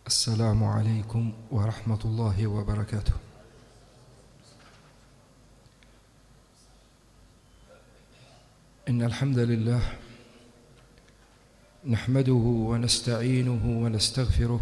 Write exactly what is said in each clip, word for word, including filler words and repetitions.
السلام عليكم ورحمة الله وبركاته. إن الحمد لله نحمده ونستعينه ونستغفره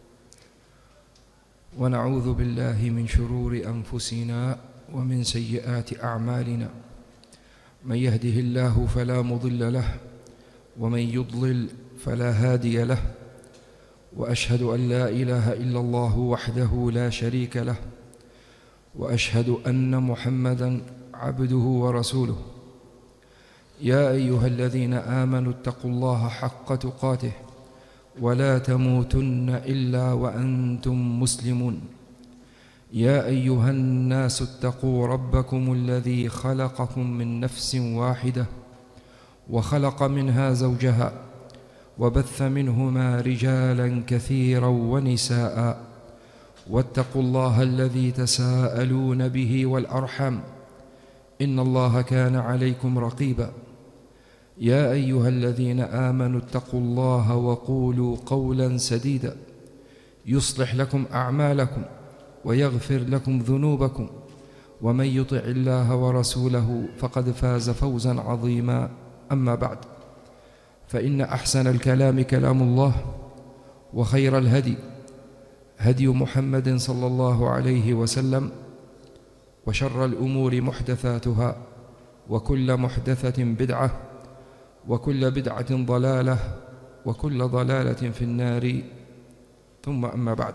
ونعوذ بالله من شرور أنفسنا ومن سيئات أعمالنا. من يهده الله فلا مضل له ومن يضلل فلا هادي له، وأشهد أن لا إله إلا الله وحده لا شريك له، وأشهد أن محمدًا عبده ورسوله. يا أيها الذين آمنوا اتقوا الله حق تقاته ولا تموتن إلا وأنتم مسلمون. يا أيها الناس اتقوا ربكم الذي خلقكم من نفس واحدة وخلق منها زوجها وبث منهما رجالا كثيرا ونساء، واتقوا الله الذي تساءلون به والأرحام إن الله كان عليكم رقيبا. يا أيها الذين آمنوا اتقوا الله وقولوا قولا سديدا يصلح لكم أعمالكم ويغفر لكم ذنوبكم، ومن يطع الله ورسوله فقد فاز فوزا عظيما. أما بعد، فإن أحسن الكلام كلام الله، وخير الهدي هدي محمد صلى الله عليه وسلم، وشر الأمور محدثاتها، وكل محدثة بدعة، وكل بدعة ضلالة، وكل ضلالة في النار. ثم أما بعد،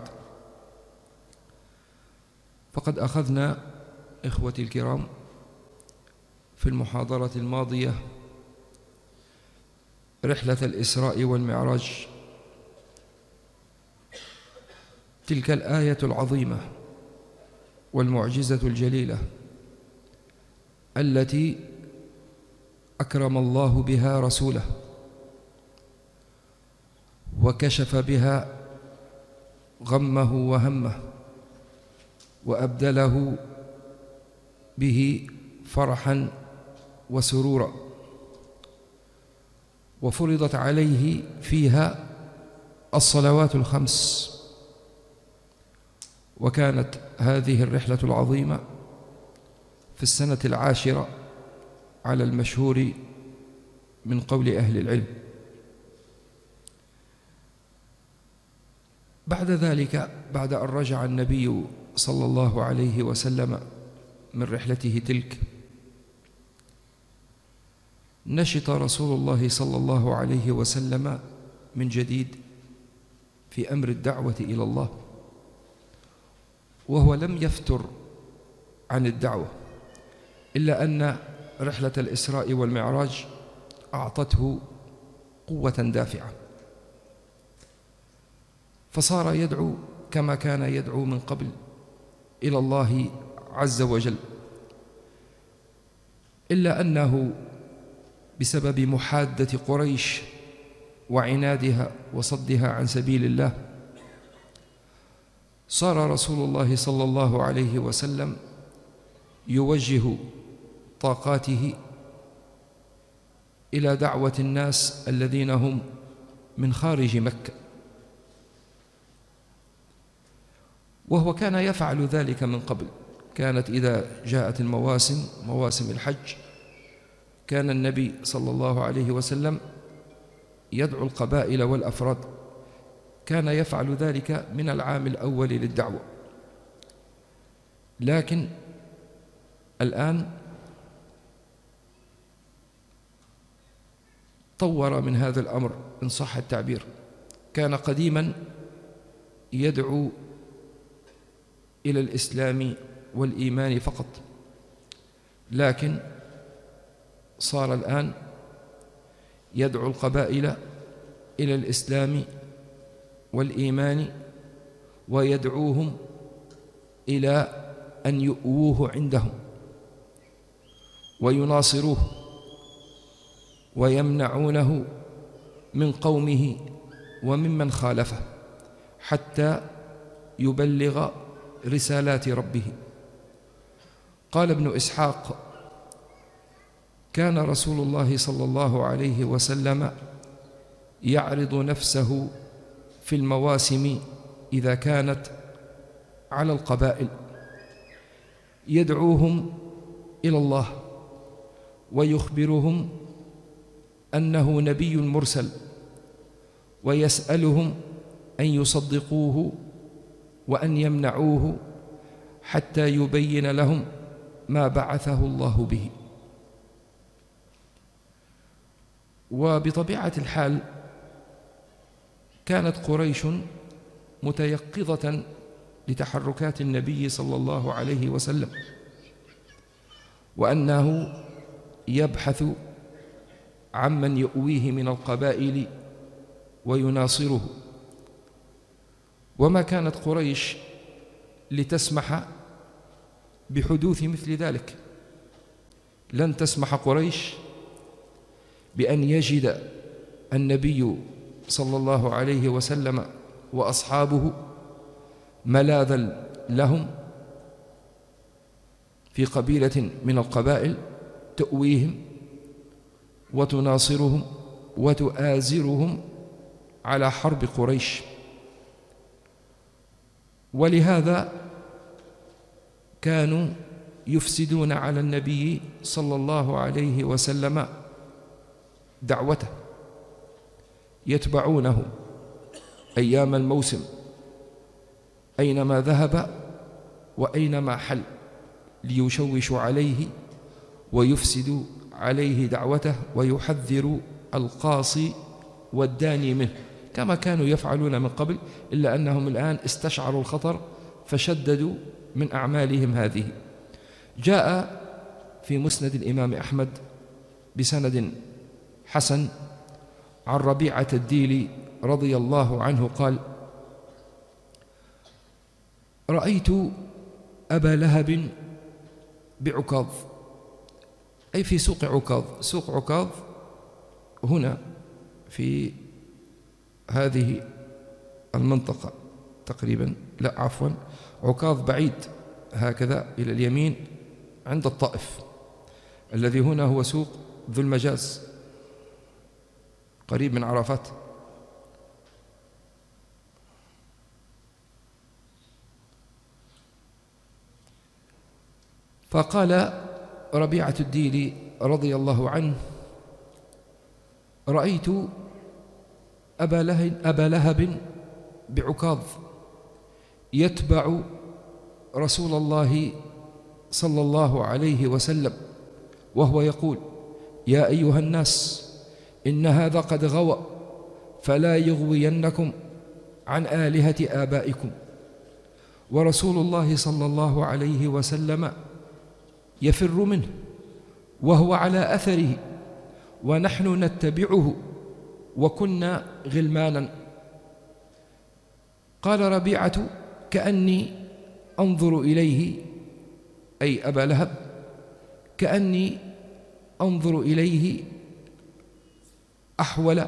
فقد أخذنا إخوتي الكرام في المحاضرة الماضية رحلة الإسراء والمعراج، تلك الآية العظيمة والمعجزة الجليلة التي أكرم الله بها رسوله وكشف بها غمه وهمه وأبدله به فرحا وسرورا، وفرضت عليه فيها الصلوات الخمس. وكانت هذه الرحلة العظيمة في السنة العاشرة على المشهور من قول أهل العلم. بعد ذلك، بعد أن رجع النبي صلى الله عليه وسلم من رحلته تلك، نشط رسول الله صلى الله عليه وسلم من جديد في أمر الدعوة إلى الله، وهو لم يفتر عن الدعوة، إلا أن رحلة الإسراء والمعراج أعطته قوة دافعة، فصار يدعو كما كان يدعو من قبل إلى الله عز وجل، إلا أنه بسبب محادة قريش وعنادها وصدها عن سبيل الله، صار رسول الله صلى الله عليه وسلم يوجه طاقاته إلى دعوة الناس الذين هم من خارج مكة، وهو كان يفعل ذلك من قبل. كانت إذا جاءت المواسم، مواسم الحج، كان النبي صلى الله عليه وسلم يدعو القبائل والأفراد، كان يفعل ذلك من العام الأول للدعوة. لكن الآن طور من هذا الأمر إن صح التعبير. كان قديما يدعو إلى الإسلام والإيمان فقط، لكن صار الآن يدعو القبائل إلى الإسلام والإيمان، ويدعوهم إلى أن يؤووه عندهم ويناصروه ويمنعونه من قومه وممن خالفه حتى يبلغ رسالات ربه. قال ابن إسحاق: كان رسول الله صلى الله عليه وسلم يعرض نفسه في المواسم إذا كانت على القبائل يدعوهم إلى الله ويخبرهم أنه نبي مرسل، ويسألهم أن يصدقوه وأن يمنعوه حتى يبين لهم ما بعثه الله به. وبطبيعة الحال كانت قريش متيقظة لتحركات النبي صلى الله عليه وسلم، وأنه يبحث عمن يؤويه من القبائل ويناصره. وما كانت قريش لتسمح بحدوث مثل ذلك. لن تسمح قريش بأن يجد النبي صلى الله عليه وسلم وأصحابه ملاذا لهم في قبيلة من القبائل تؤويهم وتناصرهم وتؤازرهم على حرب قريش. ولهذا كانوا يفسدون على النبي صلى الله عليه وسلم دعوته، يتبعونه أيام الموسم أينما ذهب وأينما حل، ليشوشوا عليه ويفسدوا عليه دعوته ويحذروا القاصي والداني منه، كما كانوا يفعلون من قبل، إلا أنهم الآن استشعروا الخطر فشددوا من أعمالهم هذه. جاء في مسند الإمام أحمد بسند حسن عن ربيعة الديلي رضي الله عنه قال: رأيت أبا لهب بعكاظ، أي في سوق عكاظ. سوق عكاظ هنا في هذه المنطقة تقريبا، لا عفوا، عكاظ بعيد هكذا إلى اليمين عند الطائف. الذي هنا هو سوق ذو المجاز قريب من عرفات. فقال ربيعة الديلي رضي الله عنه: رأيت أبا لهب, أبا لهب بعكاظ يتبع رسول الله صلى الله عليه وسلم وهو يقول: يا أيها الناس إن هذا قد غوى فلا يغوينكم عن آلهة آبائكم. ورسول الله صلى الله عليه وسلم يفر منه وهو على أثره ونحن نتبعه وكنا غلمانا. قال ربيعة: كأني أنظر إليه، أي أبا لهب، كأني أنظر إليه أحول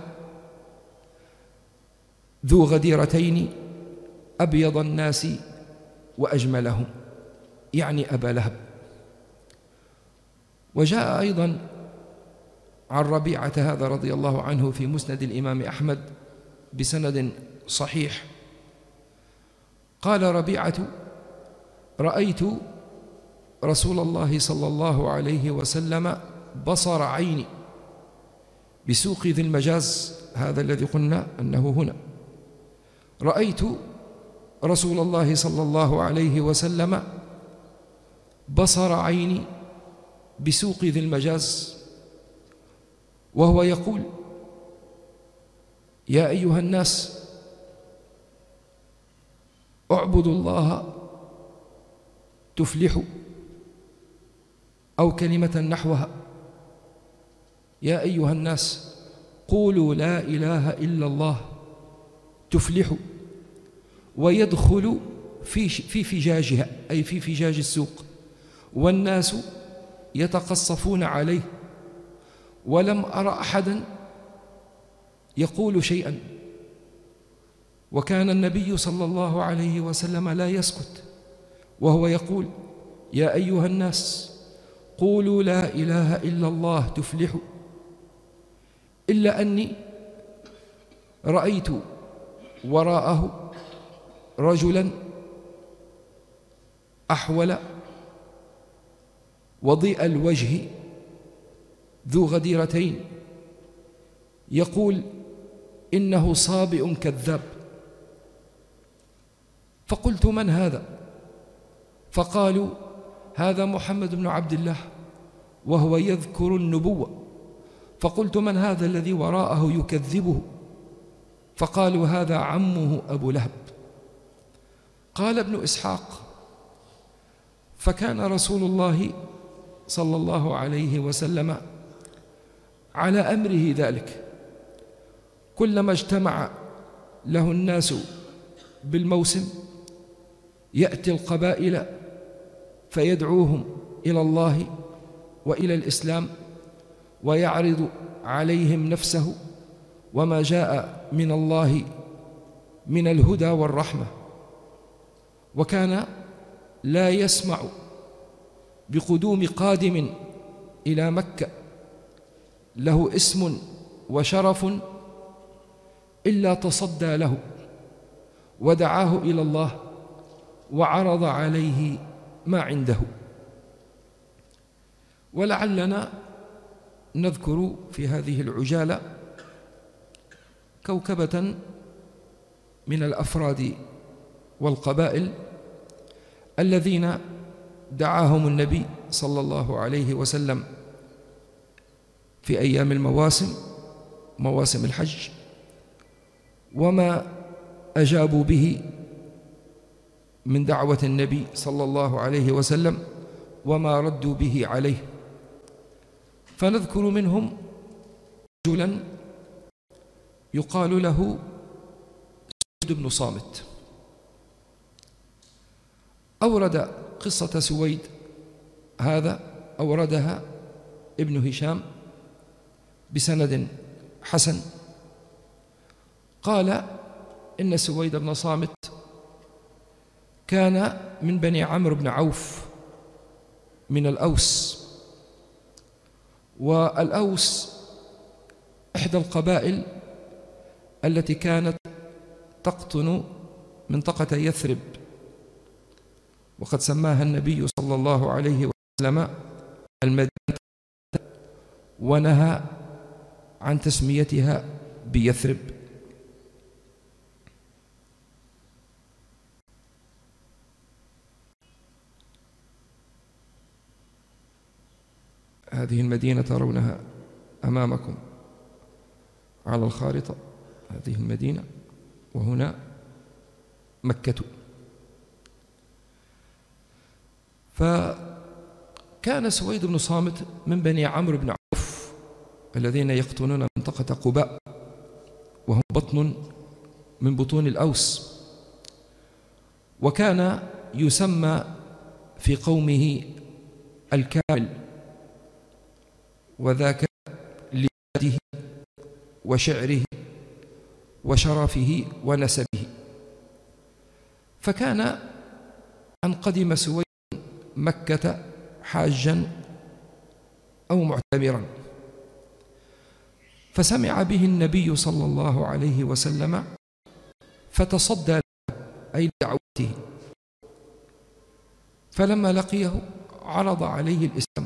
ذو غديرتين أبيض الناس وأجملهم، يعني أبا لهب. وجاء أيضا عن ربيعة هذا رضي الله عنه في مسند الإمام أحمد بسند صحيح قال ربيعة: رأيت رسول الله صلى الله عليه وسلم بصر عيني بسوق ذي المجاز، هذا الذي قلنا أنه هنا. رأيت رسول الله صلى الله عليه وسلم بصر عيني بسوق ذي المجاز وهو يقول: يا أيها الناس اعبدوا الله تفلحوا، أو كلمة نحوها: يا أيها الناس قولوا لا إله إلا الله تفلحوا. ويدخل في في فجاجها، أي في فجاج السوق، والناس يتقصفون عليه، ولم أرى أحدا يقول شيئا. وكان النبي صلى الله عليه وسلم لا يسكت وهو يقول: يا أيها الناس قولوا لا إله إلا الله تفلحوا. إلا أني رأيت وراءه رجلا أحول وضيء الوجه ذو غديرتين يقول إنه صابئ كذاب. فقلت: من هذا؟ فقالوا: هذا محمد بن عبد الله وهو يذكر النبوة. فقلت: من هذا الذي وراءه يكذبه؟ فقالوا: هذا عمه أبو لهب. قال ابن إسحاق: فكان رسول الله صلى الله عليه وسلم على أمره ذلك، كلما اجتمع له الناس بالموسم يأتي القبائل فيدعوهم إلى الله وإلى الإسلام، ويعرض عليهم نفسه وما جاء من الله من الهدى والرحمة. وكان لا يسمع بقدوم قادم إلى مكة له اسم وشرف إلا تصدى له ودعاه إلى الله وعرض عليه ما عنده. ولعلنا نذكر في هذه العجالة كوكبة من الأفراد والقبائل الذين دعاهم النبي صلى الله عليه وسلم في أيام المواسم، مواسم الحج، وما أجابوا به من دعوة النبي صلى الله عليه وسلم وما ردوا به عليه. فنذكر منهم رجلا يقال له سويد بن صامت. أورد قصة سويد هذا أوردها ابن هشام بسند حسن. قال إن سويد بن صامت كان من بني عمرو بن عوف من الأوس، والأوس إحدى القبائل التي كانت تقطن منطقة يثرب، وقد سماها النبي صلى الله عليه وسلم المدينة ونهى عن تسميتها بيثرب. هذه المدينة ترونها أمامكم على الخارطة، هذه المدينة، وهنا مكة. فكان سويد بن صامت من بني عمرو بن عوف الذين يقطنون منطقة قباء، وهم بطن من بطون الأوس، وكان يسمى في قومه الكامل، وذاك لجاده وشعره وشرفه ونسبه. فكان أن قدم سويد مكة حاجا أو معتمرا، فسمع به النبي صلى الله عليه وسلم فتصدى له أي دعوته. فلما لقيه عرض عليه الإسلام،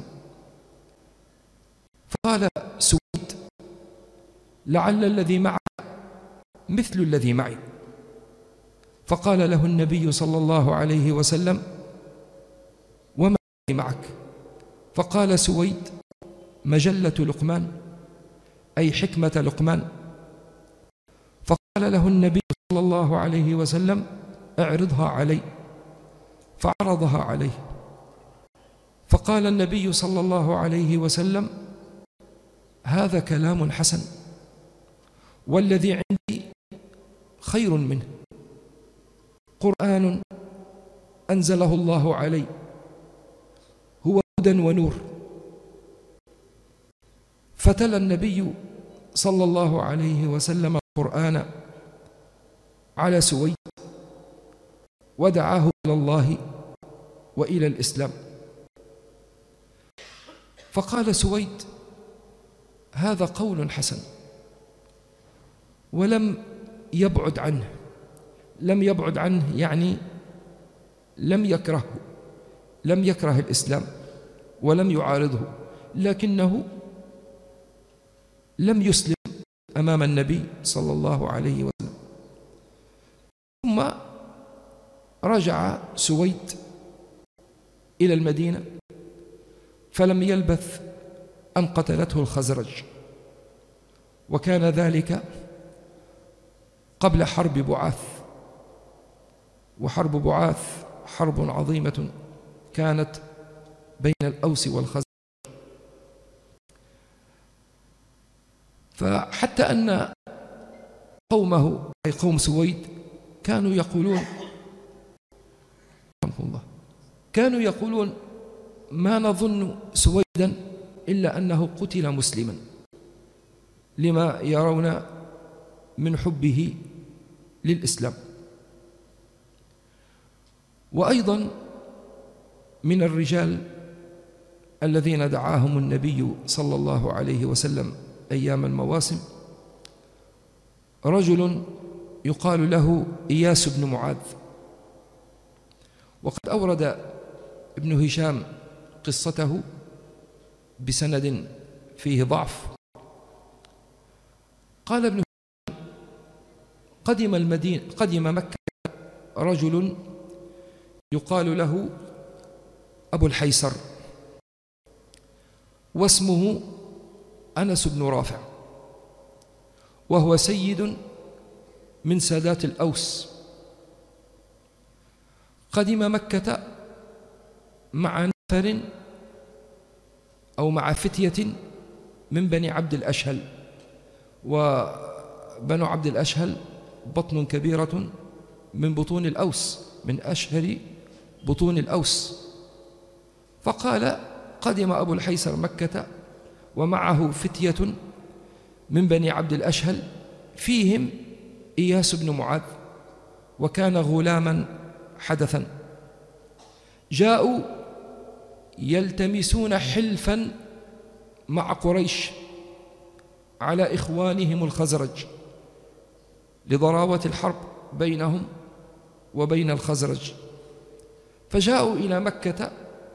فقال سويد: لعل الذي معك مثل الذي معي. فقال له النبي صلى الله عليه وسلم: وما الذي معك؟ فقال سويد: مجلة لقمان، أي حكمة لقمان. فقال له النبي صلى الله عليه وسلم: اعرضها علي. فعرضها عليه. فقال النبي صلى الله عليه وسلم: هذا كلام حسن، والذي عندي خير منه، قرآن أنزله الله علي، هو هدى ونور. فتلا النبي صلى الله عليه وسلم القرآن على سويد ودعاه إلى الله وإلى الإسلام. فقال سويد: هذا قول حسن، ولم يبعد عنه، لم يبعد عنه، يعني لم يكرهه، لم يكره الإسلام ولم يعارضه، لكنه لم يسلم أمام النبي صلى الله عليه وسلم. ثم رجع سويد إلى المدينة، فلم يلبث أن قتلته الخزرج، وكان ذلك قبل حرب بعاث. وحرب بعاث حرب عظيمة كانت بين الأوس والخزرج، فحتى أن قومه أي قوم سويد كانوا يقولون الله كانوا يقولون ما نظن سويدا إلا أنه قتل مسلما، لما يرون من حبه للإسلام. وأيضا من الرجال الذين دعاهم النبي صلى الله عليه وسلم أيام المواسم رجل يقال له إياس بن معاذ. وقد أورد ابن هشام قصته بسند فيه ضعف. قال ابن هشام: قدم المدينة قدم مكة رجل يقال له أبو الحيسر، واسمه أنس بن رافع، وهو سيد من سادات الأوس. قدم مكة مع نفر أو مع فتية من بني عبد الأشهل، وبنو عبد الأشهل بطن كبيرة من بطون الأوس، من أشهر بطون الأوس. فقال: قدم أبو الحيسر مكة ومعه فتية من بني عبد الأشهل فيهم إياس بن معاذ، وكان غلاما حدثا. جاءوا يلتمسون حلفا مع قريش على إخوانهم الخزرج لضراوة الحرب بينهم وبين الخزرج، فجاءوا إلى مكة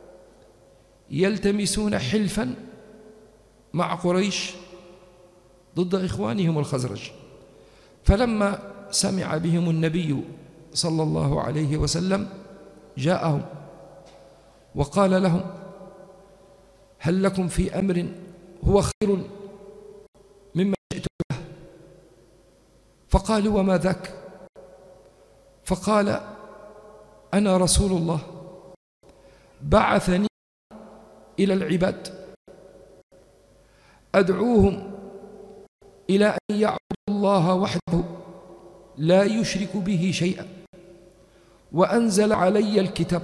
يلتمسون حلفا مع قريش ضد إخوانهم الخزرج. فلما سمع بهم النبي صلى الله عليه وسلم جاءهم وقال لهم: هل لكم في أمر هو خير مما جئتم به؟ فقالوا: وما ذاك؟ فقال: أنا رسول الله بعثني إلى العباد أدعوهم إلى أن يعبدوا الله وحده لا يشرك به شيئا، وأنزل علي الكتاب،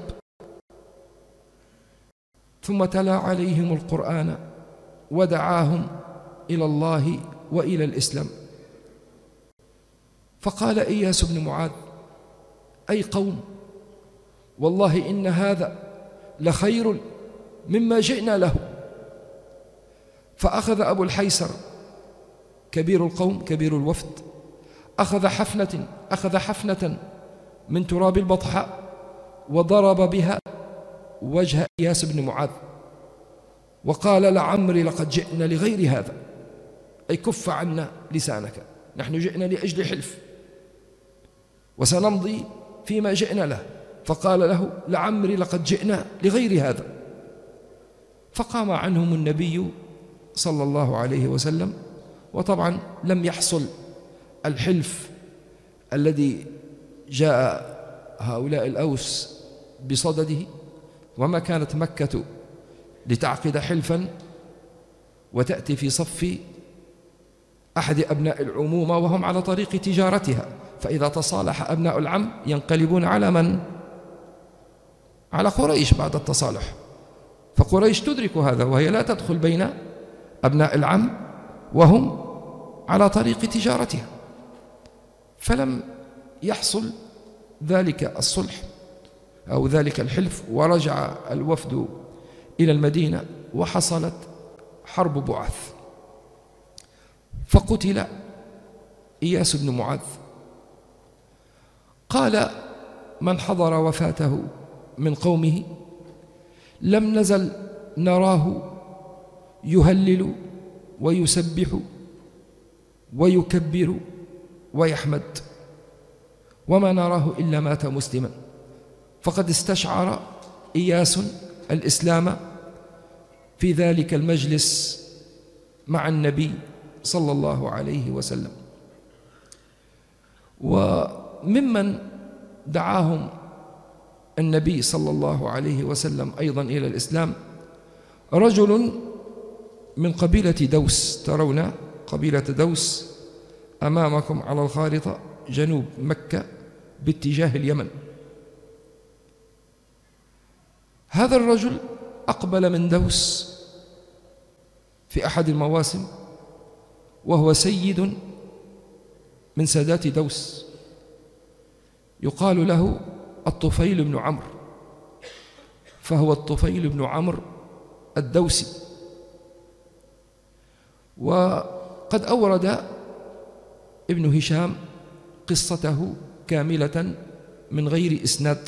ثم تلا عليهم القرآن ودعاهم إلى الله وإلى الإسلام. فقال إياس بن معاذ: أي قوم، والله إن هذا لخير مما جئنا له. فأخذ أبو الحيسر كبير القوم كبير الوفد أخذ حفنة أخذ حفنة من تراب البطحاء وضرب بها وجه إياس بن معاذ، وقال: لعمري لقد جئنا لغير هذا، أي كف عنا لسانك، نحن جئنا لأجل حلف وسنمضي فيما جئنا له. فقال له: لعمري لقد جئنا لغير هذا. فقام عنهم النبي صلى الله عليه وسلم، وطبعا لم يحصل الحلف الذي جاء هؤلاء الأوس بصدده، وما كانت مكة لتعقد حلفا وتأتي في صف أحد أبناء العمومة وهم على طريق تجارتها، فإذا تصالح أبناء العم ينقلبون على من؟ على قريش بعد التصالح. فقريش تدرك هذا وهي لا تدخل بين أبناء العم وهم على طريق تجارتها. فلم يحصل ذلك الصلح أو ذلك الحلف، ورجع الوفد إلى المدينة وحصلت حرب بعاث، فقتل إياس بن معاذ. قال من حضر وفاته من قومه: لم نزل نراه يهلل ويسبح ويكبر ويحمد، وما نراه إلا مات مسلما. فقد استشعر إياس الإسلام في ذلك المجلس مع النبي صلى الله عليه وسلم. وممن دعاهم النبي صلى الله عليه وسلم أيضا إلى الإسلام رجل من قبيلة دوس. ترون قبيلة دوس أمامكم على الخارطة جنوب مكة باتجاه اليمن. هذا الرجل أقبل من دوس في أحد المواسم، وهو سيد من سادات دوس، يقال له الطفيل بن عمرو، فهو الطفيل بن عمرو الدوسي. وقد أورد ابن هشام قصته كاملة من غير إسناد.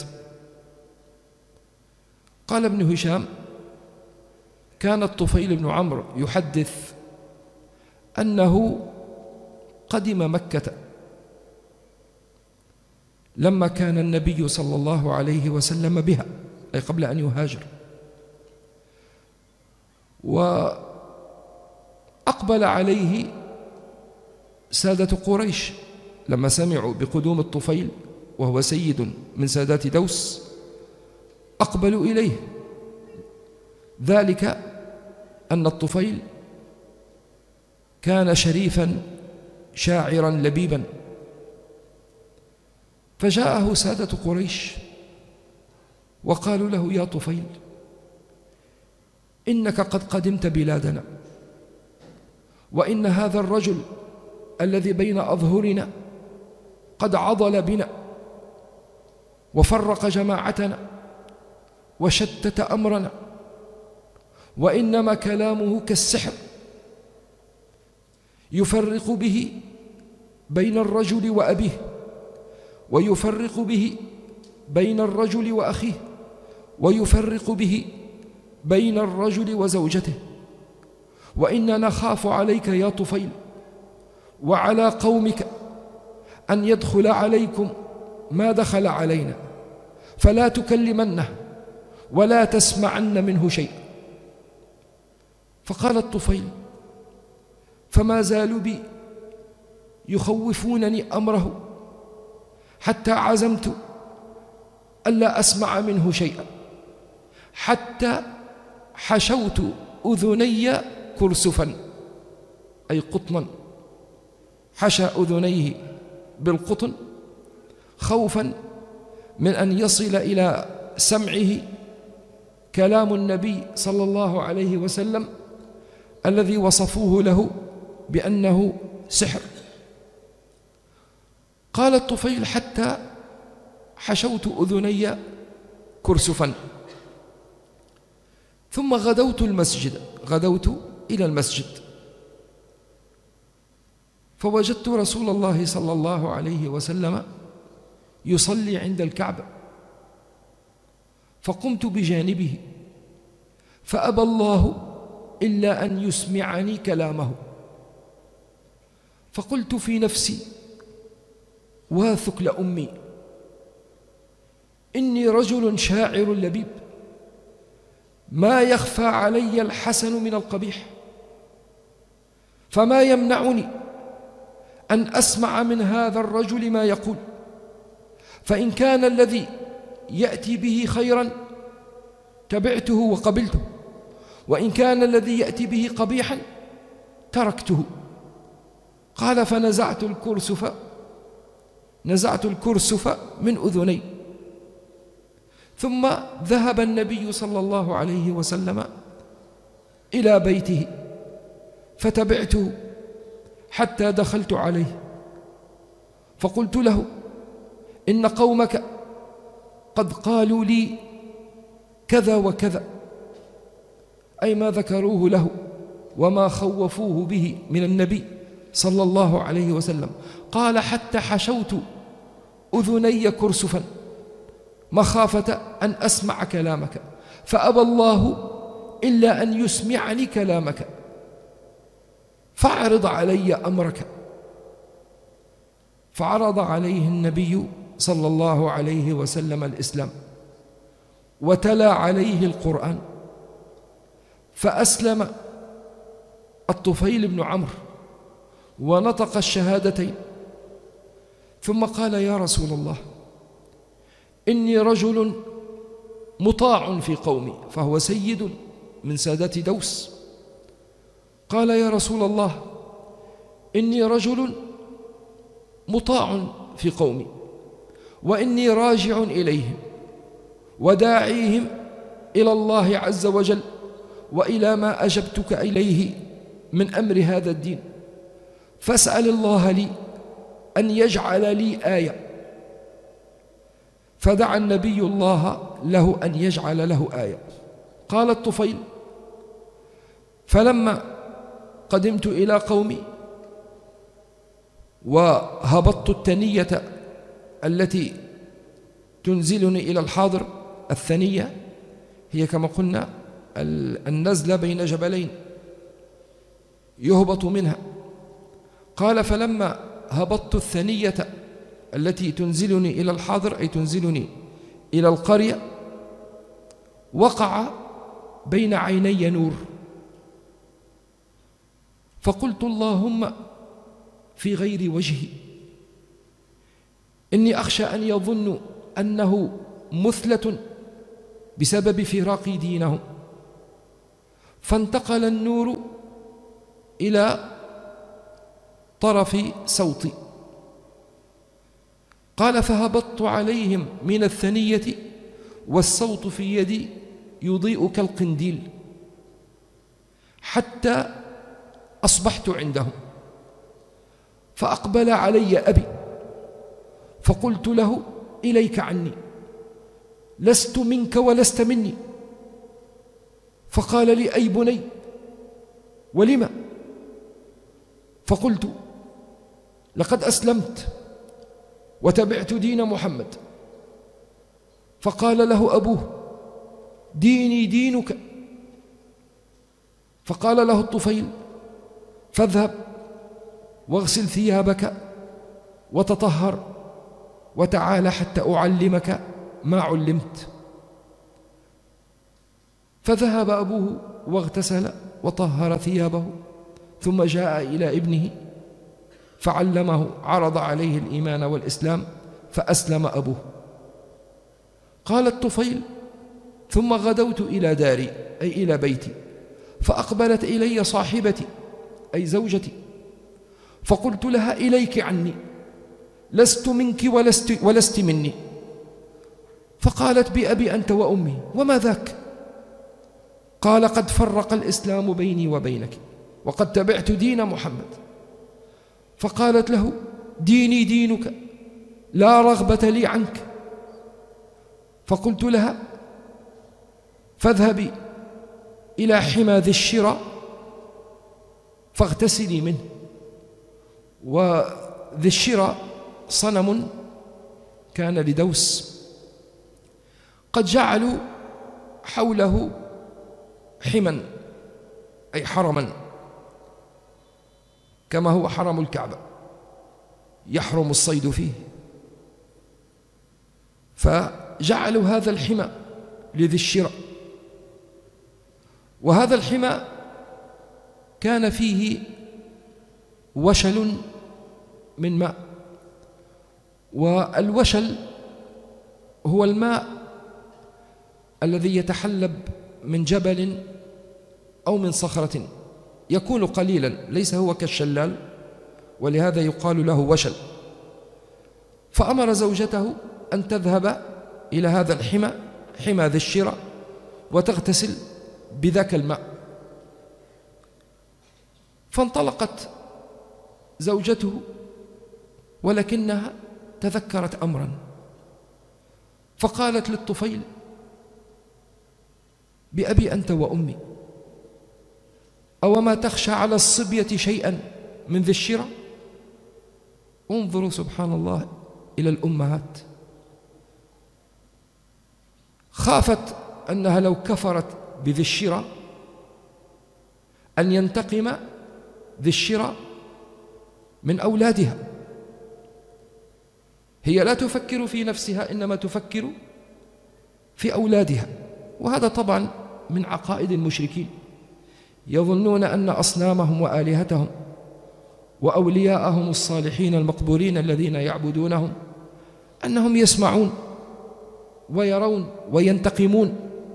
قال ابن هشام: كان الطفيل بن عمرو يحدث أنه قدم مكة لما كان النبي صلى الله عليه وسلم بها، أي قبل أن يهاجر، وأقبل عليه سادة قريش لما سمعوا بقدوم الطفيل وهو سيد من سادات دوس، أقبلوا إليه، ذلك أن الطفيل كان شريفا شاعرا لبيبا. فجاءه سادة قريش وقالوا له: يا طفيل، إنك قد قدمت بلادنا، وإن هذا الرجل الذي بين أظهرنا قد عضل بنا وفرق جماعتنا وشتت أمرنا، وإنما كلامه كالسحر يفرق به بين الرجل وأبيه، ويفرق به بين الرجل وأخيه، ويفرق به بين الرجل وزوجته. وإننا نخاف عليك يا طفيل وعلى قومك أن يدخل عليكم ما دخل علينا، فلا تكلمنه ولا تسمعن منه شيء. فقال الطفيل: فما زالوا بي يخوفونني أمره حتى عزمت ألا أسمع منه شيئا، حتى حشوت أذني كرسفا، أي قطنا، حشى أذنيه بالقطن خوفا من أن يصل إلى سمعه كلام النبي صلى الله عليه وسلم الذي وصفوه له بأنه سحر. قال الطفيل: حتى حشوت أذني كرسفا، ثم غدوت المسجد غدوت إلى المسجد، فوجدت رسول الله صلى الله عليه وسلم يصلي عند الكعبة، فقمت بجانبه، فأبى الله إلا أن يسمعني كلامه. فقلت في نفسي: واثق أمي، إني رجل شاعر لبيب، ما يخفى علي الحسن من القبيح، فما يمنعني أن أسمع من هذا الرجل ما يقول، فإن كان الذي يأتي به خيرا تبعته وقبلته، وإن كان الذي يأتي به قبيحا تركته. قال: فنزعت الكرسف نزعت الكرسف من أذني، ثم ذهب النبي صلى الله عليه وسلم إلى بيته، فتبعته حتى دخلت عليه، فقلت له: إن قومك قد قالوا لي كذا وكذا، أي ما ذكروه له وما خوفوه به من النبي صلى الله عليه وسلم. قال: حتى حشوت أذني كرسفا مخافة أن أسمع كلامك، فأبى الله إلا أن يسمعني كلامك، فاعرض علي أمرك. فعرض عليه النبي صلى الله عليه وسلم الإسلام، وتلا عليه القرآن، فأسلم الطفيل بن عمرو ونطق الشهادتين، ثم قال: يا رسول الله، إني رجل مطاع في قومي، فهو سيد من سادة دوس. قال: يا رسول الله، إني رجل مطاع في قومي، وإني راجع إليهم وداعيهم إلى الله عز وجل وإلى ما أجبتك إليه من أمر هذا الدين، فاسأل الله لي أن يجعل لي آية. فدعا النبي الله له أن يجعل له آية. قال الطفيل: فلما قدمت إلى قومي وهبطت التنية التي تنزلني إلى الحاضر، الثنية هي كما قلنا النزلة بين جبلين يهبط منها. قال: فلما هبطت الثنية التي تنزلني إلى الحاضر، أي تنزلني إلى القرية، وقع بين عيني نور، فقلت: اللهم في غير وجهي، إني أخشى أن يظن أنه مثلة بسبب فراق دينهم. فانتقل النور إلى طرف صوتي. قال: فهبطت عليهم من الثنية والصوت في يدي يضيء كالقنديل، حتى أصبحت عندهم، فأقبل علي أبي، فقلت له: إليك عني، لست منك ولست مني. فقال لي: أي بني، ولم؟ فقلت: لقد أسلمت وتبعت دين محمد. فقال له أبوه: ديني دينك. فقال له الطفيل: فاذهب واغسل ثيابك وتطهر وتعال حتى أعلمك ما علمت. فذهب أبوه واغتسل وطهر ثيابه، ثم جاء إلى ابنه فعلمه، عرض عليه الإيمان والإسلام، فأسلم أبوه. قال الطفيل: ثم غدوت إلى داري، أي إلى بيتي، فأقبلت إلي صاحبتي أي زوجتي، فقلت لها: إليك عني، لست منك ولست, ولست مني. فقالت: بأبي أنت وأمي، وما ذاك؟ قال: قد فرق الإسلام بيني وبينك، وقد تبعت دين محمد. فقالت له: ديني دينك، لا رغبة لي عنك. فقلت لها: فاذهبي إلى حمى ذي الشرى فاغتسلي منه. وذي الشرى صنم كان لدوس، قد جعلوا حوله حما أي حرما، كما هو حرم الكعبة يحرم الصيد فيه، فجعلوا هذا الحمى لذي الشرى. وهذا الحمى كان فيه وشل من ماء، والوشل هو الماء الذي يتحلب من جبل أو من صخرة، يكون قليلا، ليس هو كالشلال، ولهذا يقال له وشل. فأمر زوجته أن تذهب إلى هذا الحمى، حمى ذي الشرى، وتغتسل بذاك الماء. فانطلقت زوجته، ولكنها تذكرت أمرا، فقالت للطفيل: بأبي أنت وأمي، أوما تخشى على الصبية شيئا من ذي الشرى؟ انظروا سبحان الله إلى الأمهات، خافت أنها لو كفرت بذي الشرى أن ينتقم ذي الشرى من أولادها. هي لا تفكر في نفسها إنما تفكر في أولادها. وهذا طبعا من عقائد المشركين، يظنون أن أصنامهم وآلهتهم وأولياءهم الصالحين المقبورين الذين يعبدونهم أنهم يسمعون ويرون وينتقمون.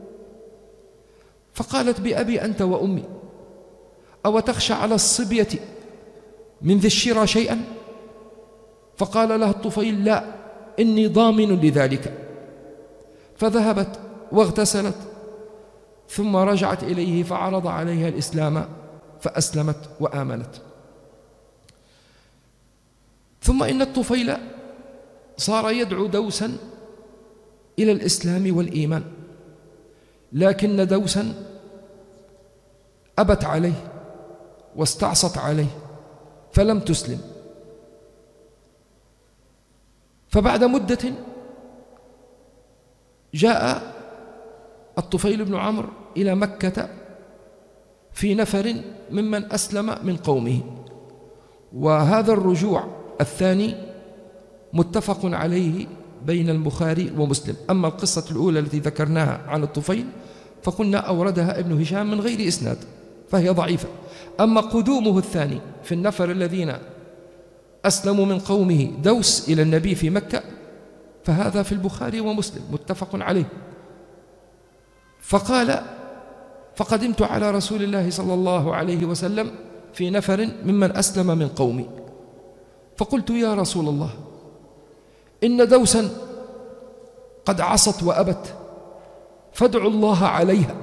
فقالت بأبي أنت وأمي أو تخشى على الصبية من ذي الشرى شيئا؟ فقال لها الطفيل لا، إني ضامن لذلك. فذهبت واغتسلت ثم رجعت إليه فعرض عليها الإسلام فأسلمت وآمنت. ثم إن الطفيل صار يدعو دوسا إلى الإسلام والإيمان، لكن دوسا أبت عليه واستعصت عليه فلم تسلم. فبعد مدة جاء الطفيل بن عمرو إلى مكة في نفر ممن أسلم من قومه، وهذا الرجوع الثاني متفق عليه بين البخاري ومسلم. أما القصة الأولى التي ذكرناها عن الطفيل فقلنا أوردها ابن هشام من غير إسناد فهي ضعيفة. أما قدومه الثاني في النفر الذين أسلموا من قومه دوس إلى النبي في مكة فهذا في البخاري ومسلم متفق عليه. فقال فقدمت على رسول الله صلى الله عليه وسلم في نفر ممن أسلم من قومي، فقلت يا رسول الله إن دوسا قد عصت وأبت فادعوا الله عليها.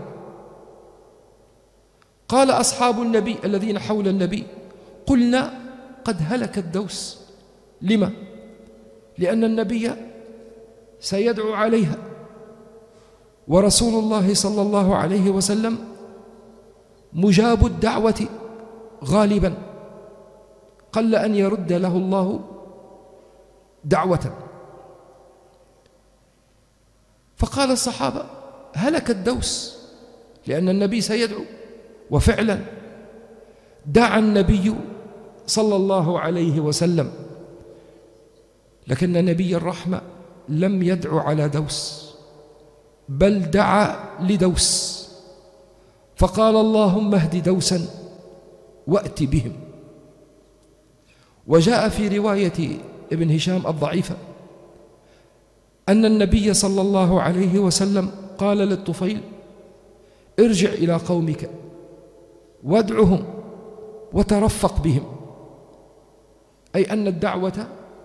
قال أصحاب النبي الذين حول النبي قلنا قد هلك الدوس. لما؟ لأن النبي سيدعو عليها، ورسول الله صلى الله عليه وسلم مجاب الدعوة غالبا، قل أن يرد له الله دعوة. فقال الصحابة هلك الدوس لأن النبي سيدعو، وفعلا دعا النبي صلى الله عليه وسلم، لكن نبي الرحمة لم يدعو على دوس بل دعا لدوس، فقال اللهم اهد دوسا وأت بهم. وجاء في رواية ابن هشام الضعيفة أن النبي صلى الله عليه وسلم قال للطفيل ارجع إلى قومك وادعهم وترفق بهم، أي أن الدعوة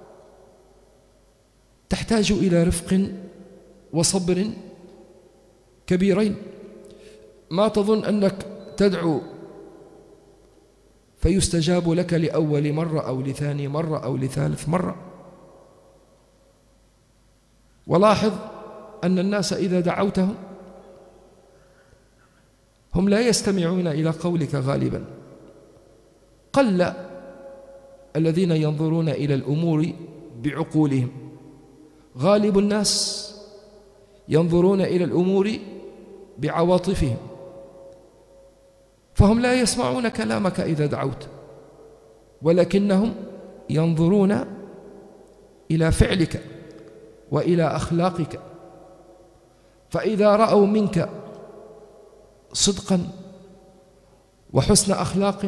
تحتاج إلى رفق وصبر كبيرين. ما تظن أنك تدعو فيستجاب لك لأول مرة أو لثاني مرة أو لثالث مرة. ولاحظ أن الناس إذا دعوتهم هم لا يستمعون إلى قولك غالبا، قل الذين ينظرون إلى الأمور بعقولهم، غالب الناس ينظرون إلى الأمور بعواطفهم، فهم لا يسمعون كلامك إذا دعوت، ولكنهم ينظرون إلى فعلك وإلى أخلاقك. فإذا رأوا منك صدقا وحسن أخلاق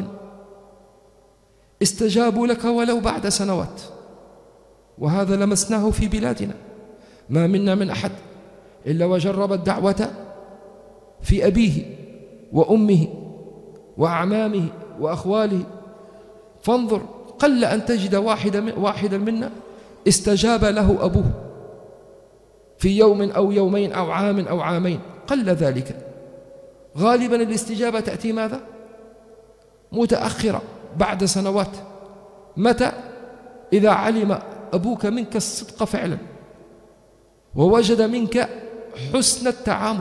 استجابوا لك ولو بعد سنوات. وهذا لمسناه في بلادنا، ما منا من أحد إلا وجرب الدعوة في أبيه وأمه وأعمامه وأخواله، فانظر قل أن تجد واحدا واحدا منا استجاب له أبوه في يوم أو يومين أو عام أو عامين، قل ذلك. غالبا الاستجابة تأتي ماذا؟ متأخرة بعد سنوات. متى؟ إذا علم أبوك منك الصدق فعلا ووجد منك حسن التعامل.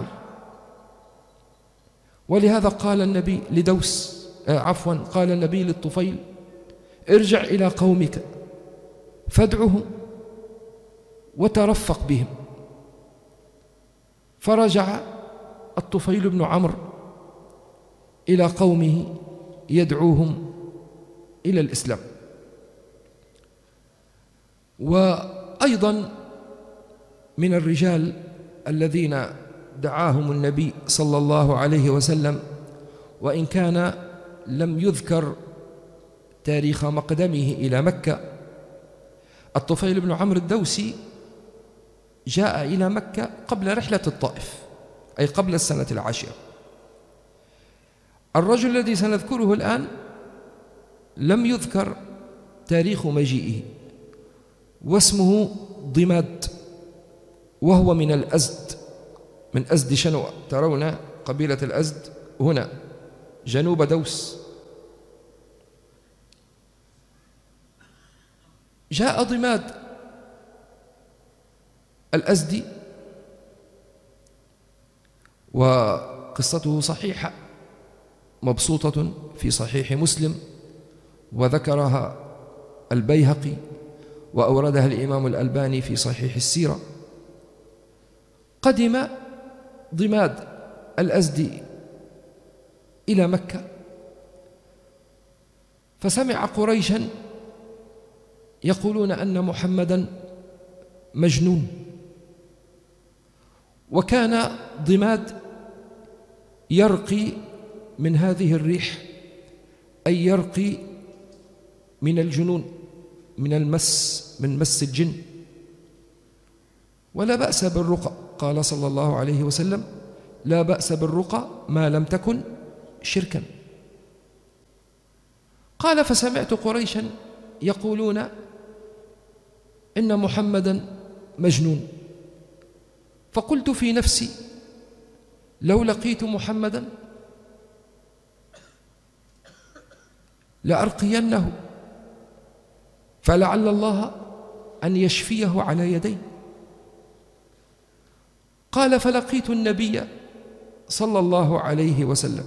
ولهذا قال النبي لدوس آه عفوا قال النبي للطفيل ارجع إلى قومك فادعهم وترفق بهم، فرجع الطفيل بن عمرو إلى قومه يدعوهم إلى الإسلام. وأيضا من الرجال الذين دعاهم النبي صلى الله عليه وسلم، وإن كان لم يذكر تاريخ مقدمه إلى مكة، الطفيل بن عمرو الدوسي جاء إلى مكة قبل رحلة الطائف، أي قبل السنة العاشرة. الرجل الذي سنذكره الآن لم يذكر تاريخ مجيئه، واسمه ضماد، وهو من الأزد، من أزد شنوء. ترون قبيلة الأزد هنا جنوب دوس. جاء ضماد الأزدي، وقصته صحيحة مبسوطة في صحيح مسلم، وذكرها البيهقي وأوردها الإمام الألباني في صحيح السيرة. قدم ضماد الأزدي إلى مكة، فسمع قريشا يقولون أن محمدا مجنون. وكان ضماد يرقي من هذه الريح، أي يرقي من الجنون، من المس، من مس الجن. ولا بأس بالرقى، قال صلى الله عليه وسلم: لا بأس بالرقى ما لم تكن شركا. قال: فسمعت قريشا يقولون إن محمدا مجنون، فقلت في نفسي: لو لقيت محمدا لأرقينه، فلعل الله أن يشفيه على يدي. قال: فلقيت النبي صلى الله عليه وسلم،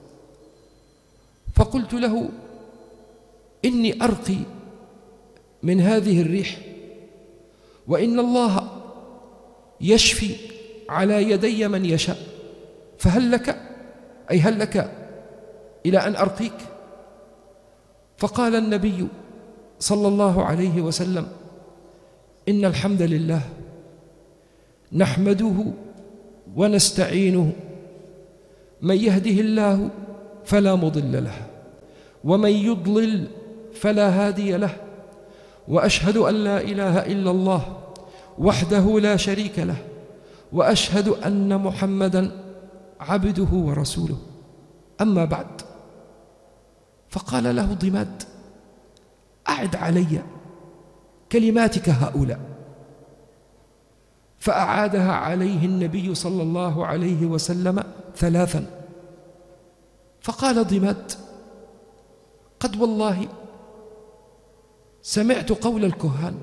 فقلت له: إني أرقي من هذه الريح، وإن الله يشفي على يدي من يشاء، فهل لك، أي هل لك إلى أن أرقيك؟ فقال النبي صلى الله عليه وسلم: إن الحمد لله نحمده ونستعينه، من يهده الله فلا مضل له، ومن يضلل فلا هادي له، وأشهد أن لا إله إلا الله وحده لا شريك له، وأشهد أن محمدا عبده ورسوله، أما بعد. فقال له ضماد: أعد علي كلماتك هؤلاء. فأعادها عليه النبي صلى الله عليه وسلم ثلاثا. فقال ضماد: قد والله سمعت قول الكهان،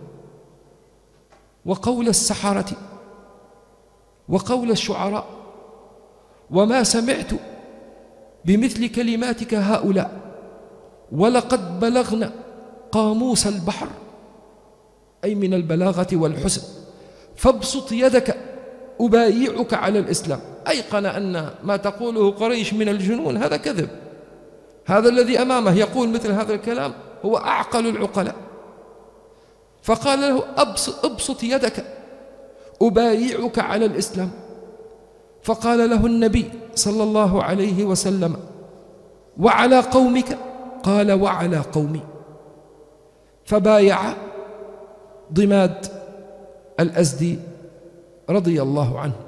وقول السحرة، وقول الشعراء، وما سمعت بمثل كلماتك هؤلاء، ولقد بلغنا قاموس البحر، أي من البلاغة والحسن، فابسط يدك أبايعك على الإسلام. أيقن أن ما تقوله قريش من الجنون هذا كذب. هذا الذي أمامه يقول مثل هذا الكلام هو أعقل العقلاء. فقال له: أبسط, أبسط يدك أبايعك على الإسلام. فقال له النبي صلى الله عليه وسلم: وعلى قومك؟ قال: وعلى قومي. فبايع ضماد الأزدي رضي الله عنه.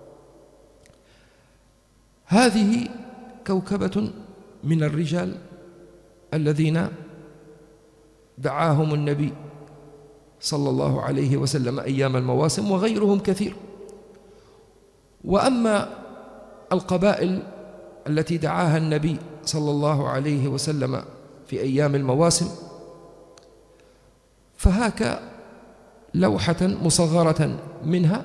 هذه كوكبة من الرجال الذين دعاهم النبي صلى الله عليه وسلم أيام المواسم، وغيرهم كثير. وأما القبائل التي دعاها النبي صلى الله عليه وسلم في أيام المواسم، فهاك لوحة مصغرة منها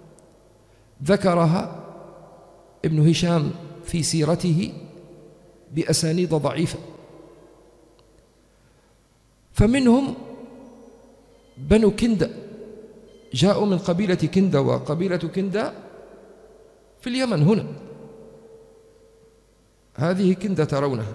ذكرها ابن هشام في سيرته بأسانيد ضعيفة. فمنهم بنو كندة جاءوا من قبيلة كندة، وقبيلة كندة في اليمن هنا، هذه كندة ترونها.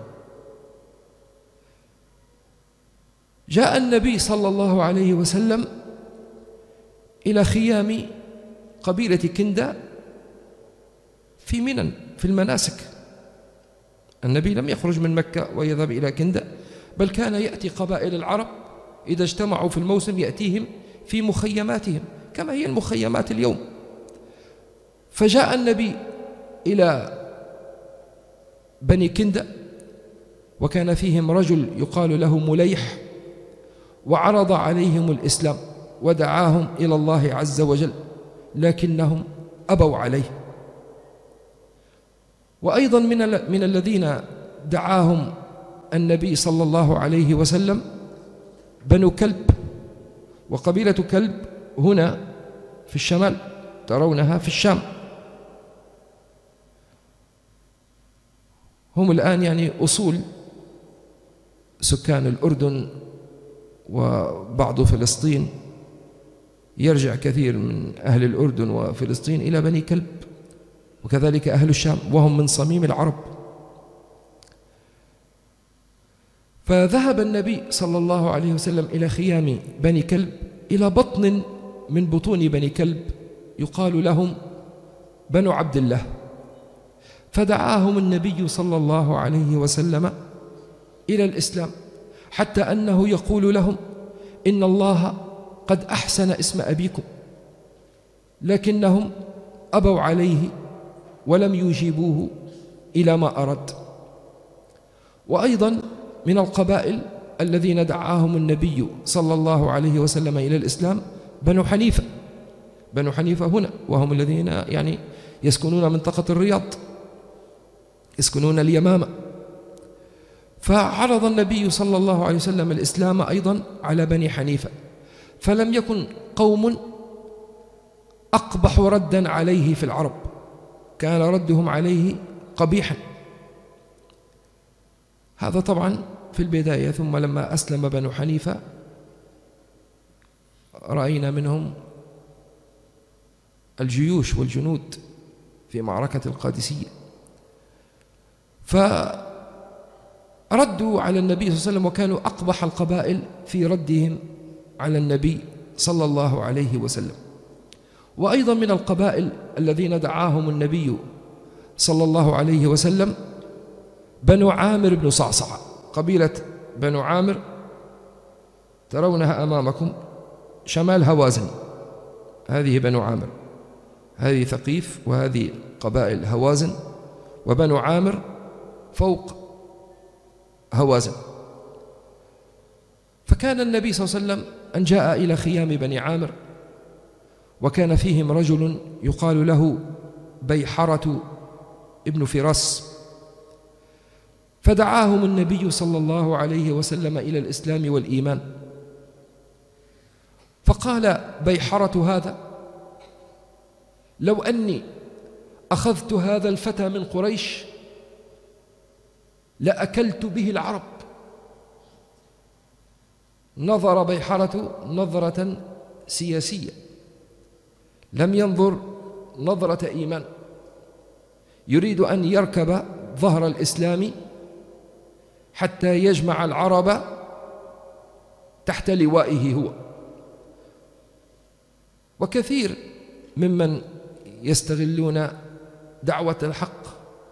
جاء النبي صلى الله عليه وسلم إلى خيام قبيلة كندة في منى في المناسك. النبي لم يخرج من مكة ويذهب إلى كندة، بل كان يأتي قبائل العرب إذا اجتمعوا في الموسم يأتيهم في مخيماتهم كما هي المخيمات اليوم. فجاء النبي إلى بني كندة، وكان فيهم رجل يقال له مليح، وعرض عليهم الإسلام ودعاهم إلى الله عز وجل، لكنهم أبوا عليه. وأيضا من من الذين دعاهم النبي صلى الله عليه وسلم بنو كلب، وقبيلة كلب هنا في الشمال ترونها في الشام، هم الآن يعني أصول سكان الأردن وبعض فلسطين، يرجع كثير من أهل الأردن وفلسطين إلى بني كلب، وكذلك أهل الشام، وهم من صميم العرب. فذهب النبي صلى الله عليه وسلم إلى خيام بني كلب، إلى بطن من بطون بني كلب يقال لهم بنو عبد الله، فدعاهم النبي صلى الله عليه وسلم إلى الإسلام، حتى أنه يقول لهم إن الله قد أحسن اسم أبيكم، لكنهم أبوا عليه ولم يجيبوه إلى ما أراد. وأيضا من القبائل الذين دعاهم النبي صلى الله عليه وسلم إلى الإسلام بنو حنيفة، بنو حنيفة هنا، وهم الذين يعني يسكنون منطقة الرياض، يسكنون اليمامة. فعرض النبي صلى الله عليه وسلم الإسلام أيضا على بني حنيفة، فلم يكن قوم أقبح ردا عليه في العرب، كان ردهم عليه قبيحا. هذا طبعا في البداية، ثم لما أسلم بنو حنيفة رأينا منهم الجيوش والجنود في معركة القادسية، فردوا على النبي صلى الله عليه وسلم، وكانوا أقبح القبائل في ردهم على النبي صلى الله عليه وسلم. وأيضا من القبائل الذين دعاهم النبي صلى الله عليه وسلم بنو عامر بن صعصع، قبيلة بنو عامر ترونها أمامكم شمال هوازن، هذه بنو عامر، هذه ثقيف وهذه قبائل هوازن، وبنو عامر فوق هوازن. فكان النبي صلى الله عليه وسلم أن جاء إلى خيام بني عامر، وكان فيهم رجل يقال له بيحرة ابن فراس، فدعاهم النبي صلى الله عليه وسلم إلى الإسلام والإيمان. فقال بيحرة هذا: لو أني أخذت هذا الفتى من قريش لأكلت به العرب. نظر بيحرة نظرة سياسية، لم ينظر نظرة إيمان، يريد أن يركب ظهر الإسلام حتى يجمع العرب تحت لوائه هو. وكثير ممن يستغلون دعوة الحق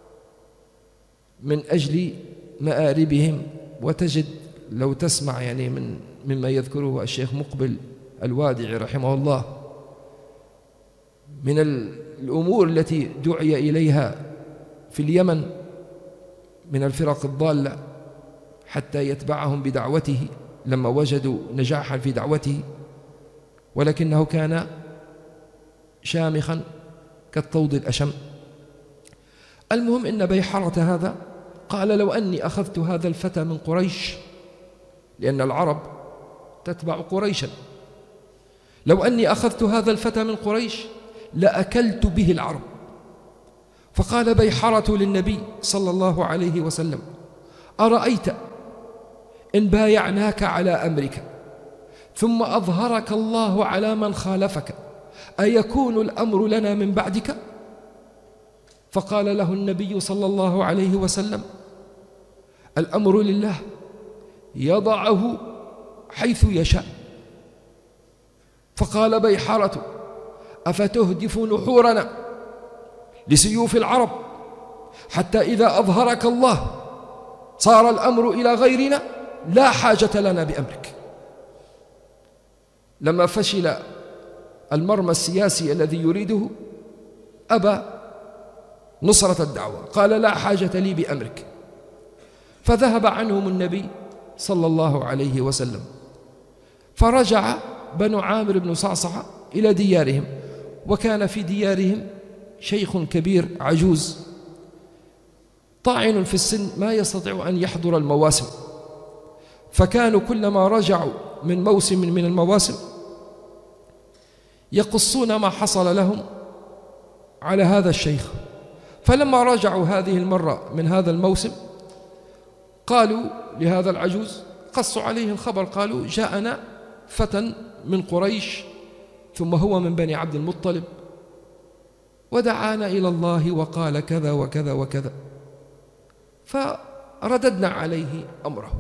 من أجل مآربهم، وتجد لو تسمع يعني من مما يذكره الشيخ مقبل الوادعي رحمه الله من الأمور التي دعي إليها في اليمن من الفرق الضالة حتى يتبعهم بدعوته لما وجدوا نجاحا في دعوته، ولكنه كان شامخا كالطود الأشم. المهم إن بيحرة هذا قال: لو أني أخذت هذا الفتى من قريش، لأن العرب تتبع قريشا، لو أني أخذت هذا الفتى من قريش لأكلت به العرب. فقال بيحرة للنبي صلى الله عليه وسلم: أرأيت إن بايعناك على أمرك ثم أظهرك الله على من خالفك أيكون الأمر لنا من بعدك؟ فقال له النبي صلى الله عليه وسلم: الأمر لله يضعه حيث يشاء. فقال بيحرة: أفتهدف نحورنا لسيوف العرب حتى إذا أظهرك الله صار الأمر إلى غيرنا؟ لا حاجة لنا بأمرك. لما فشل المرمى السياسي الذي يريده أبى نصرة الدعوة، قال: لا حاجة لي بأمرك. فذهب عنهم النبي صلى الله عليه وسلم، فرجع بنو عامر بن صعصعة إلى ديارهم، وكان في ديارهم شيخ كبير عجوز طاعن في السن ما يستطيع أن يحضر المواسم، فكانوا كلما رجعوا من موسم من المواسم يقصون ما حصل لهم على هذا الشيخ. فلما رجعوا هذه المرة من هذا الموسم قالوا لهذا العجوز، قصوا عليه الخبر، قالوا: جاءنا فتى من قريش ثم هو من بني عبد المطلب ودعانا إلى الله وقال كذا وكذا وكذا. فرددنا عليه أمره،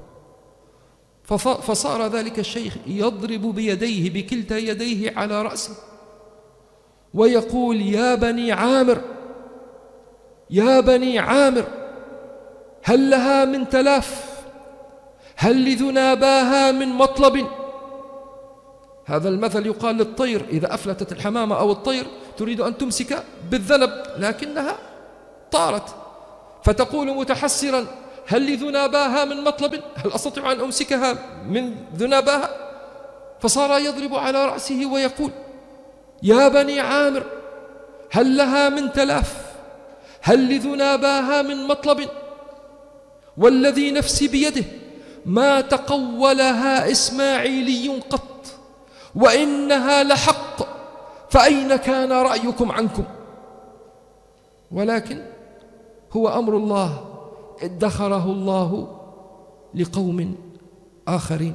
فصار ذلك الشيخ يضرب بيديه بكلتا يديه على رأسه ويقول: يا بني عامر، يا بني عامر، هل لها من تلاف؟ هل لذناباها من مطلب؟ هذا المثل يقال للطير إذا أفلتت الحمامة أو الطير تريد أن تمسك بالذنب لكنها طارت، فتقول متحسرا: هل لذناباها من مطلب؟ هل أستطيع أن أمسكها من ذناباها؟ فصار يضرب على رأسه ويقول: يا بني عامر، هل لها من تلاف؟ هل لذناباها من مطلب؟ والذي نفسي بيده ما تقولها إسماعيلي قط، وإنها لحق، فأين كان رأيكم عنكم؟ ولكن هو أمر الله ادخره الله لقوم آخرين.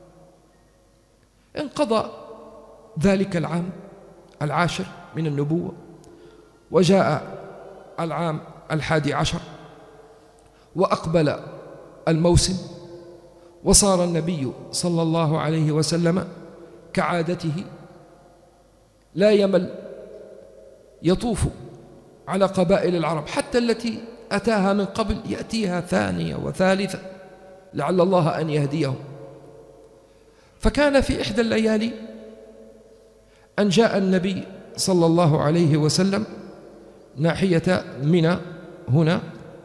انقضى ذلك العام العاشر من النبوة، وجاء العام الحادي عشر، وأقبل الموسم، وصار النبي صلى الله عليه وسلم كعادته لا يمل يطوف على قبائل العرب، حتى التي أتاها من قبل يأتيها ثانية وثالثة لعل الله أن يهديهم. فكان في إحدى الليالي أن جاء النبي صلى الله عليه وسلم ناحية منى هنا،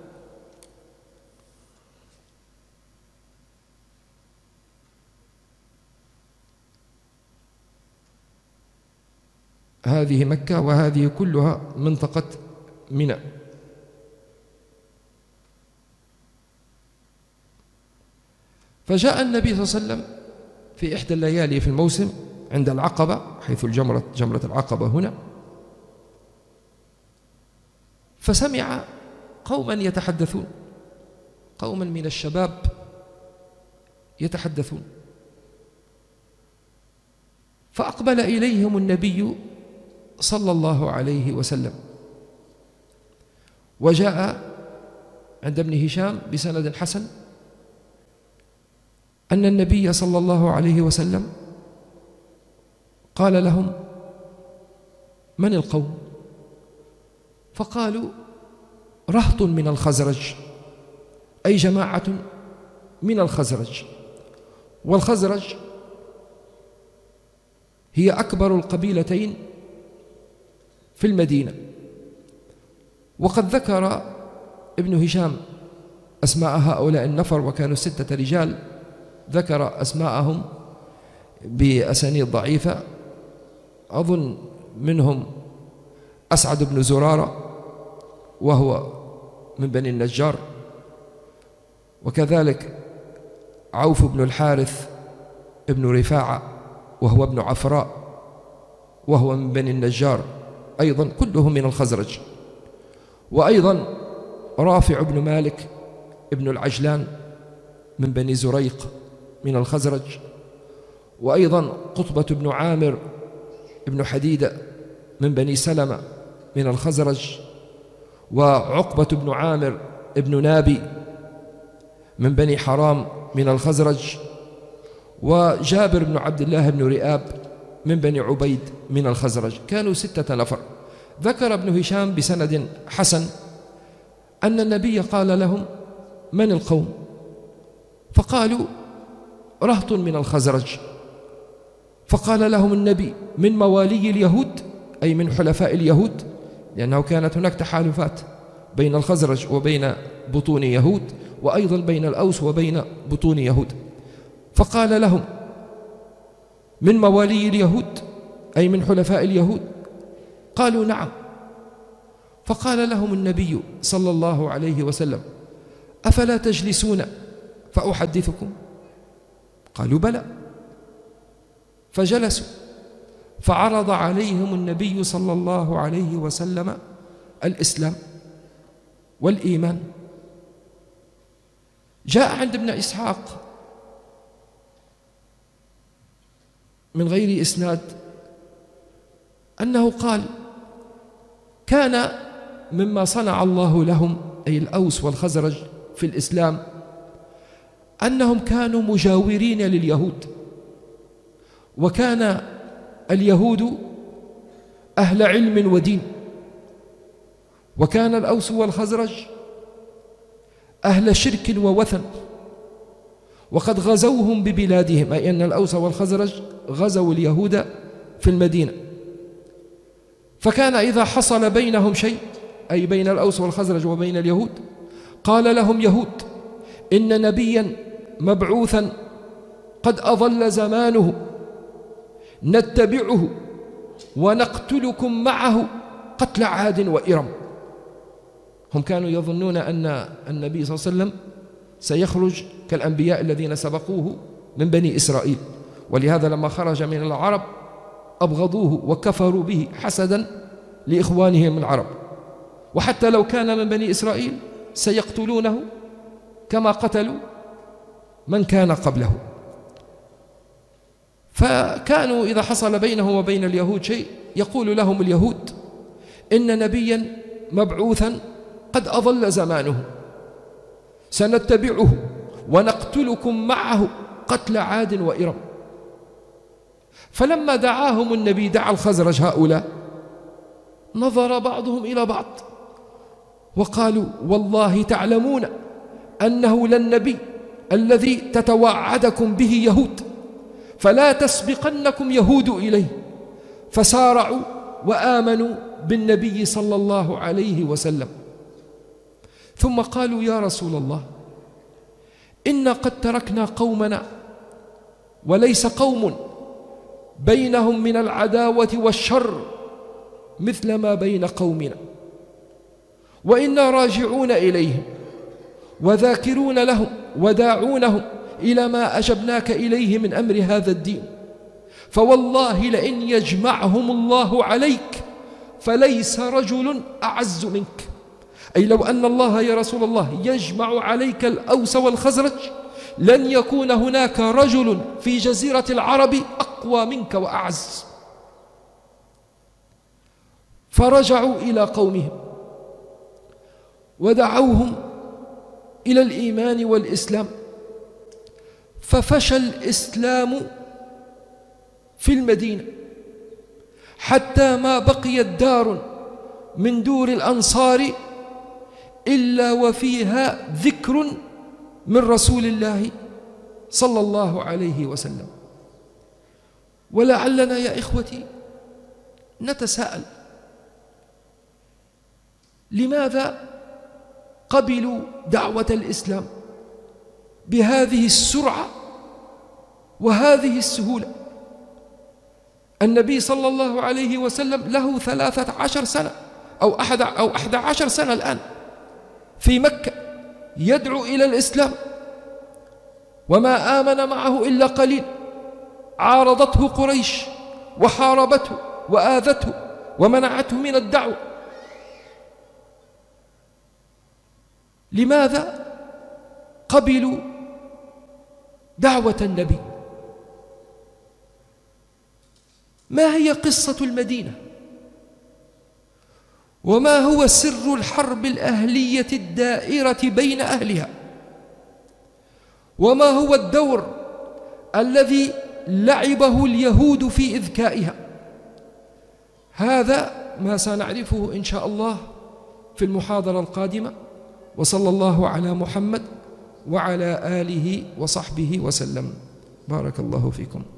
هذه مكة وهذه كلها منطقة منى. فجاء النبي صلى الله عليه وسلم في إحدى الليالي في الموسم عند العقبة، حيث الجمرة جمرة العقبة هنا، فسمع قوما يتحدثون، قوما من الشباب يتحدثون، فأقبل إليهم النبي صلى الله عليه وسلم، وجاء عند ابن هشام بسند حسن أن النبي صلى الله عليه وسلم قال لهم: من القوم؟ فقالوا: رهط من الخزرج، أي جماعة من الخزرج. والخزرج هي أكبر القبيلتين في المدينة. وقد ذكر ابن هشام أسماء هؤلاء النفر، وكانوا ستة رجال، ذكر أسماءهم بأسانيد ضعيفة، أظن منهم أسعد بن زرارة وهو من بني النجار، وكذلك عوف بن الحارث ابن رفاعة وهو ابن عفراء وهو من بني النجار أيضا، كلهم من الخزرج. وأيضا رافع بن مالك ابن العجلان من بني زريق من الخزرج، وأيضا قطبة بن عامر بن حديدة من بني سلمة من الخزرج، وعقبة بن عامر بن نابي من بني حرام من الخزرج، وجابر بن عبد الله بن رئاب من بني عبيد من الخزرج. كانوا ستة نفر. ذكر ابن هشام بسند حسن أن النبي قال لهم: من القوم؟ فقالوا: رهط من الخزرج. فقال لهم النبي: من موالي اليهود، أي من حلفاء اليهود، لأنه كانت هناك تحالفات بين الخزرج وبين بطون يهود، وأيضا بين الأوس وبين بطون يهود. فقال لهم: من موالي اليهود، أي من حلفاء اليهود؟ قالوا: نعم. فقال لهم النبي صلى الله عليه وسلم: أفلا تجلسون فأحدثكم؟ قالوا: بلى. فجلسوا، فعرض عليهم النبي صلى الله عليه وسلم الإسلام والإيمان. جاء عند ابن إسحاق من غير إسناد أنه قال: كان مما صنع الله لهم، أي الأوس والخزرج، في الإسلام أنهم كانوا مجاورين لليهود، وكان اليهود أهل علم ودين، وكان الأوس والخزرج أهل شرك ووثن، وقد غزوهم ببلادهم، أي أن الأوس والخزرج غزوا اليهود في المدينة. فكان إذا حصل بينهم شيء، أي بين الأوس والخزرج وبين اليهود، قال لهم يهود: إن نبيا مبعوثا قد أضل زمانه نتبعه ونقتلكم معه قتل عاد وإرم. هم كانوا يظنون أن النبي صلى الله عليه وسلم سيخرج كالأنبياء الذين سبقوه من بني إسرائيل، ولهذا لما خرج من العرب أبغضوه وكفروا به حسدا لإخوانهم العرب، وحتى لو كان من بني إسرائيل سيقتلونه كما قتلوا من كان قبله. فكانوا إذا حصل بينه وبين اليهود شيء يقول لهم اليهود: إن نبيا مبعوثا قد أضل زمانه سنتبعه ونقتلكم معه قتل عاد وإرم. فلما دعاهم النبي، دعا الخزرج هؤلاء، نظر بعضهم إلى بعض وقالوا: والله تعلمون أنه للنبي الذي تتوعدكم به يهود، فلا تسبقنكم يهود إليه. فسارعوا وآمنوا بالنبي صلى الله عليه وسلم. ثم قالوا: يا رسول الله، إنا قد تركنا قومنا وليس قوم بينهم من العداوة والشر مثل ما بين قومنا، وإنا راجعون إليهم وذاكرون لهم وداعونهم إلى ما أجبناك إليه من أمر هذا الدين، فوالله لئن يجمعهم الله عليك فليس رجل أعز منك. أي لو أن الله يا رسول الله يجمع عليك الأوس والخزرج لن يكون هناك رجل في جزيرة العرب أقوى منك وأعز. فرجعوا إلى قومهم ودعوهم إلى الإيمان والإسلام، ففشى الإسلام في المدينة حتى ما بقيت دار من دور الأنصار إلا وفيها ذكر من رسول الله صلى الله عليه وسلم. ولعلنا يا إخوتي نتساءل: لماذا قبلوا دعوة الإسلام بهذه السرعة وهذه السهولة؟ النبي صلى الله عليه وسلم له ثلاثة عشر سنة أو أحد أو أحد عشر سنة الآن في مكة يدعو إلى الإسلام، وما آمن معه إلا قليل. عارضته قريش وحاربته وآذته ومنعته من الدعوة. لماذا قبلوا دعوة النبي؟ ما هي قصة المدينة؟ وما هو سر الحرب الأهلية الدائرة بين أهلها؟ وما هو الدور الذي لعبه اليهود في إذكائها؟ هذا ما سنعرفه إن شاء الله في المحاضرة القادمة. وصلى الله على محمد وعلى آله وصحبه وسلم. بارك الله فيكم.